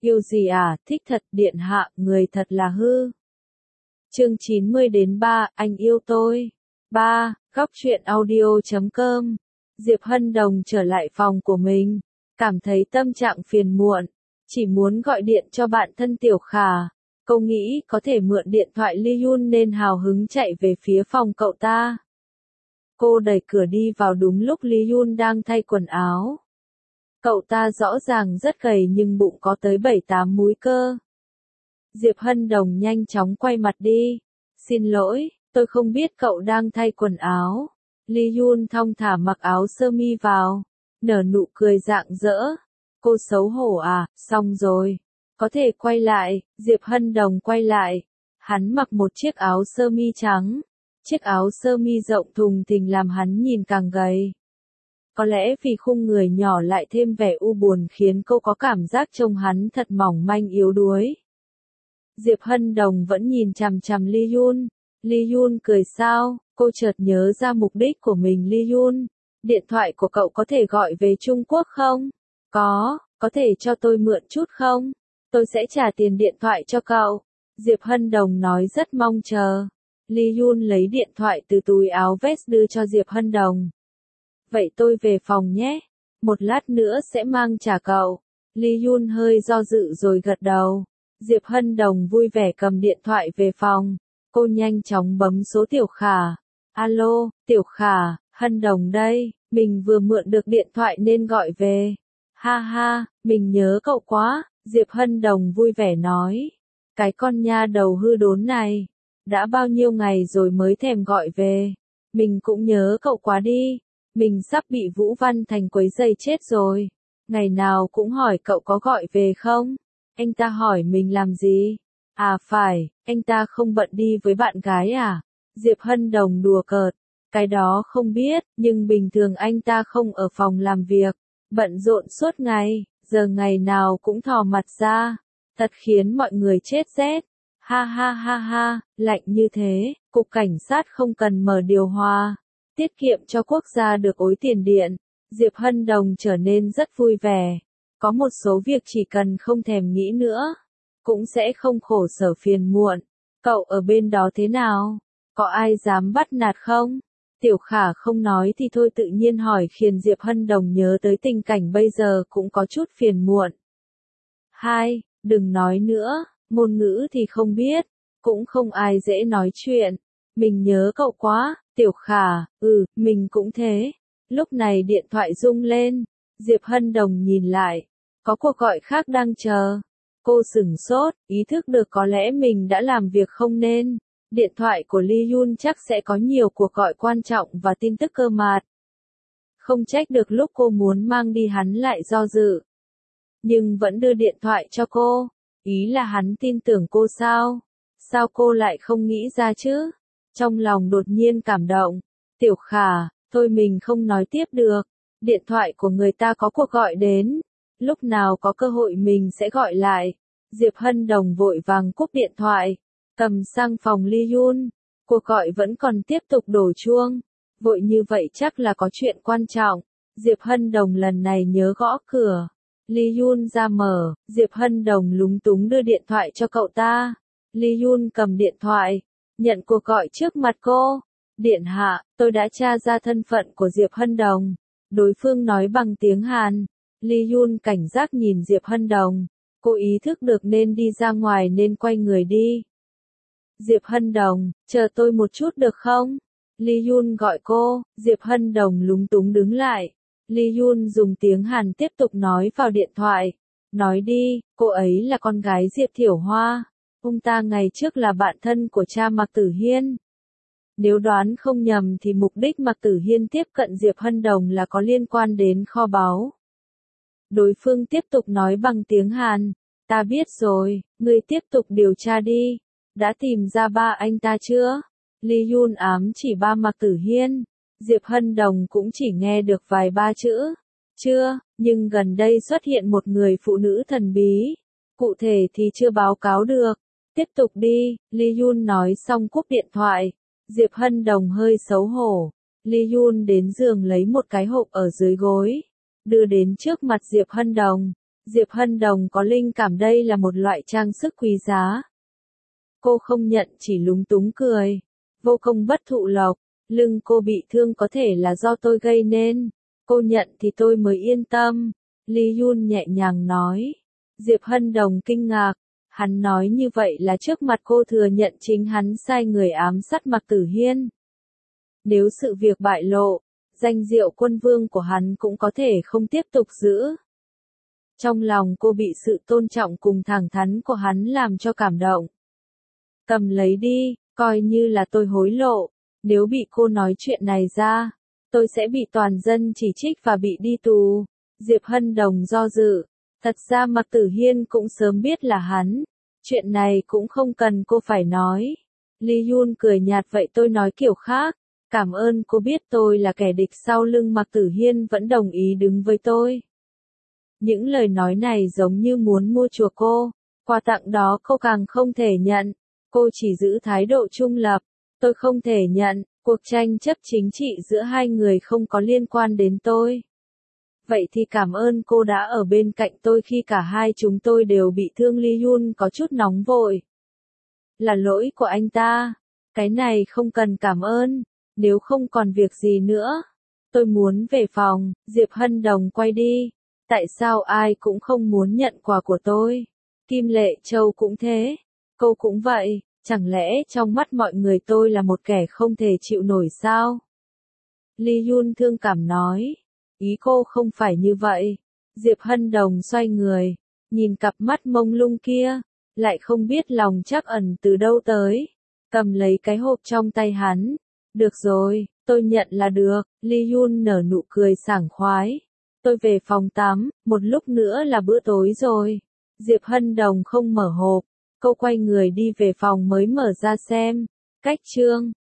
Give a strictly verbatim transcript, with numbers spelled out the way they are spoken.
Yêu gì à, thích thật, điện hạ, người thật là hư. Chương chín mươi đến ba, anh yêu tôi. ba. Góc truyện audio chấm com. Diệp Hân Đồng trở lại phòng của mình, cảm thấy tâm trạng phiền muộn, chỉ muốn gọi điện cho bạn thân Tiểu Khả. Cô nghĩ có thể mượn điện thoại Lee Yun nên hào hứng chạy về phía phòng cậu ta. Cô đẩy cửa đi vào đúng lúc Lee Yun đang thay quần áo. Cậu ta rõ ràng rất gầy nhưng bụng có tới bảy tám múi cơ. Diệp Hân Đồng nhanh chóng quay mặt đi. Xin lỗi, tôi không biết cậu đang thay quần áo. Lee Yun thong thả mặc áo sơ mi vào, nở nụ cười rạng rỡ. Cô xấu hổ à, xong rồi. Có thể quay lại, Diệp Hân Đồng quay lại. Hắn mặc một chiếc áo sơ mi trắng. Chiếc áo sơ mi rộng thùng thình làm hắn nhìn càng gầy. Có lẽ vì khung người nhỏ lại thêm vẻ u buồn khiến cô có cảm giác trông hắn thật mỏng manh yếu đuối. Diệp Hân Đồng vẫn nhìn chằm chằm Lee Yun. Lee Yun cười sao, cô chợt nhớ ra mục đích của mình. Lee Yun, điện thoại của cậu có thể gọi về Trung Quốc không? Có, có thể cho tôi mượn chút không? Tôi sẽ trả tiền điện thoại cho cậu. Diệp Hân Đồng nói rất mong chờ. Lee Yun lấy điện thoại từ túi áo vest đưa cho Diệp Hân Đồng. Vậy tôi về phòng nhé. Một lát nữa sẽ mang trả cậu. Lee Yun hơi do dự rồi gật đầu. Diệp Hân Đồng vui vẻ cầm điện thoại về phòng. Cô nhanh chóng bấm số Tiểu Khả. Alo, Tiểu Khả, Hân Đồng đây. Mình vừa mượn được điện thoại nên gọi về. Ha ha, mình nhớ cậu quá. Diệp Hân Đồng vui vẻ nói. Cái con nha đầu hư đốn này. Đã bao nhiêu ngày rồi mới thèm gọi về. Mình cũng nhớ cậu quá đi. Mình sắp bị Vũ Văn Thành quấy rầy chết rồi. Ngày nào cũng hỏi cậu có gọi về không? Anh ta hỏi mình làm gì? À phải, anh ta không bận đi với bạn gái à? Diệp Hân Đồng đùa cợt. Cái đó không biết, nhưng bình thường anh ta không ở phòng làm việc. Bận rộn suốt ngày, giờ ngày nào cũng thò mặt ra. Thật khiến mọi người chết rét. Ha ha ha ha, lạnh như thế, cục cảnh sát không cần mở điều hòa. Tiết kiệm cho quốc gia được ối tiền điện. Diệp Hân Đồng trở nên rất vui vẻ. Có một số việc chỉ cần không thèm nghĩ nữa, cũng sẽ không khổ sở phiền muộn. Cậu ở bên đó thế nào? Có ai dám bắt nạt không? Tiểu Khả không nói thì thôi tự nhiên hỏi khiến Diệp Hân Đồng nhớ tới tình cảnh bây giờ cũng có chút phiền muộn. Hai, đừng nói nữa, ngôn ngữ thì không biết, cũng không ai dễ nói chuyện. Mình nhớ cậu quá, Tiểu Khả, ừ, mình cũng thế. Lúc này điện thoại rung lên, Diệp Hân Đồng nhìn lại, có cuộc gọi khác đang chờ. Cô sửng sốt, ý thức được có lẽ mình đã làm việc không nên. Điện thoại của Lee Yun chắc sẽ có nhiều cuộc gọi quan trọng và tin tức cơ mật. Không trách được lúc cô muốn mang đi hắn lại do dự. Nhưng vẫn đưa điện thoại cho cô. Ý là hắn tin tưởng cô sao? Sao cô lại không nghĩ ra chứ? Trong lòng đột nhiên cảm động. Tiểu Khả, thôi mình không nói tiếp được. Điện thoại của người ta có cuộc gọi đến. Lúc nào có cơ hội mình sẽ gọi lại. Diệp Hân Đồng vội vàng cúp điện thoại. Cầm sang phòng Lee Yun. Cuộc gọi vẫn còn tiếp tục đổ chuông. Vội như vậy chắc là có chuyện quan trọng. Diệp Hân Đồng lần này nhớ gõ cửa. Lee Yun ra mở. Diệp Hân Đồng lúng túng đưa điện thoại cho cậu ta. Lee Yun cầm điện thoại. Nhận cuộc gọi trước mặt cô. Điện hạ, tôi đã tra ra thân phận của Diệp Hân Đồng. Đối phương nói bằng tiếng Hàn. Lee Yun cảnh giác nhìn Diệp Hân Đồng. Cô ý thức được nên đi ra ngoài nên quay người đi. Diệp Hân Đồng, chờ tôi một chút được không? Lee Yun gọi cô. Diệp Hân Đồng lúng túng đứng lại. Lee Yun dùng tiếng Hàn tiếp tục nói vào điện thoại. Nói đi, cô ấy là con gái Diệp Thiểu Hoa. Ông ta ngày trước là bạn thân của cha Mạc Tử Hiên. Nếu đoán không nhầm thì mục đích Mạc Tử Hiên tiếp cận Diệp Hân Đồng là có liên quan đến kho báu. Đối phương tiếp tục nói bằng tiếng Hàn. Ta biết rồi, ngươi tiếp tục điều tra đi. Đã tìm ra ba anh ta chưa? Lee Yun ám chỉ ba Mạc Tử Hiên. Diệp Hân Đồng cũng chỉ nghe được vài ba chữ. Chưa, nhưng gần đây xuất hiện một người phụ nữ thần bí. Cụ thể thì chưa báo cáo được. Tiếp tục đi, Lee Yun nói xong cúp điện thoại. Diệp Hân Đồng hơi xấu hổ. Lee Yun đến giường lấy một cái hộp ở dưới gối. Đưa đến trước mặt Diệp Hân Đồng. Diệp Hân Đồng có linh cảm đây là một loại trang sức quý giá. Cô không nhận chỉ lúng túng cười. Vô công bất thụ lộc, lưng cô bị thương có thể là do tôi gây nên. Cô nhận thì tôi mới yên tâm. Lee Yun nhẹ nhàng nói. Diệp Hân Đồng kinh ngạc. Hắn nói như vậy là trước mặt cô thừa nhận chính hắn sai người ám sát Mạc Tử Hiên. Nếu sự việc bại lộ, danh diệu quân vương của hắn cũng có thể không tiếp tục giữ. Trong lòng cô bị sự tôn trọng cùng thẳng thắn của hắn làm cho cảm động. Cầm lấy đi, coi như là tôi hối lộ. Nếu bị cô nói chuyện này ra, tôi sẽ bị toàn dân chỉ trích và bị đi tù. Diệp Hân Đồng do dự. Thật ra Mạc Tử Hiên cũng sớm biết là hắn. Chuyện này cũng không cần cô phải nói. Lee Yun cười nhạt vậy tôi nói kiểu khác. Cảm ơn cô biết tôi là kẻ địch sau lưng Mạc Tử Hiên vẫn đồng ý đứng với tôi. Những lời nói này giống như muốn mua chuộc cô. Quà tặng đó cô càng không thể nhận. Cô chỉ giữ thái độ trung lập. Tôi không thể nhận. Cuộc tranh chấp chính trị giữa hai người không có liên quan đến tôi. Vậy thì cảm ơn cô đã ở bên cạnh tôi khi cả hai chúng tôi đều bị thương. Lee Yun có chút nóng vội. Là lỗi của anh ta. Cái này không cần cảm ơn. Nếu không còn việc gì nữa. Tôi muốn về phòng. Diệp Hân Đồng quay đi. Tại sao ai cũng không muốn nhận quà của tôi? Kim Lệ Châu cũng thế. Cô cũng vậy. Chẳng lẽ trong mắt mọi người tôi là một kẻ không thể chịu nổi sao? Lee Yun thương cảm nói. Ý cô không phải như vậy. Diệp Hân Đồng xoay người. Nhìn cặp mắt mông lung kia. Lại không biết lòng trắc ẩn từ đâu tới. Cầm lấy cái hộp trong tay hắn. Được rồi, tôi nhận là được. Lee Yun nở nụ cười sảng khoái. Tôi về phòng tắm, một lúc nữa là bữa tối rồi. Diệp Hân Đồng không mở hộp. Cô quay người đi về phòng mới mở ra xem. Cách chương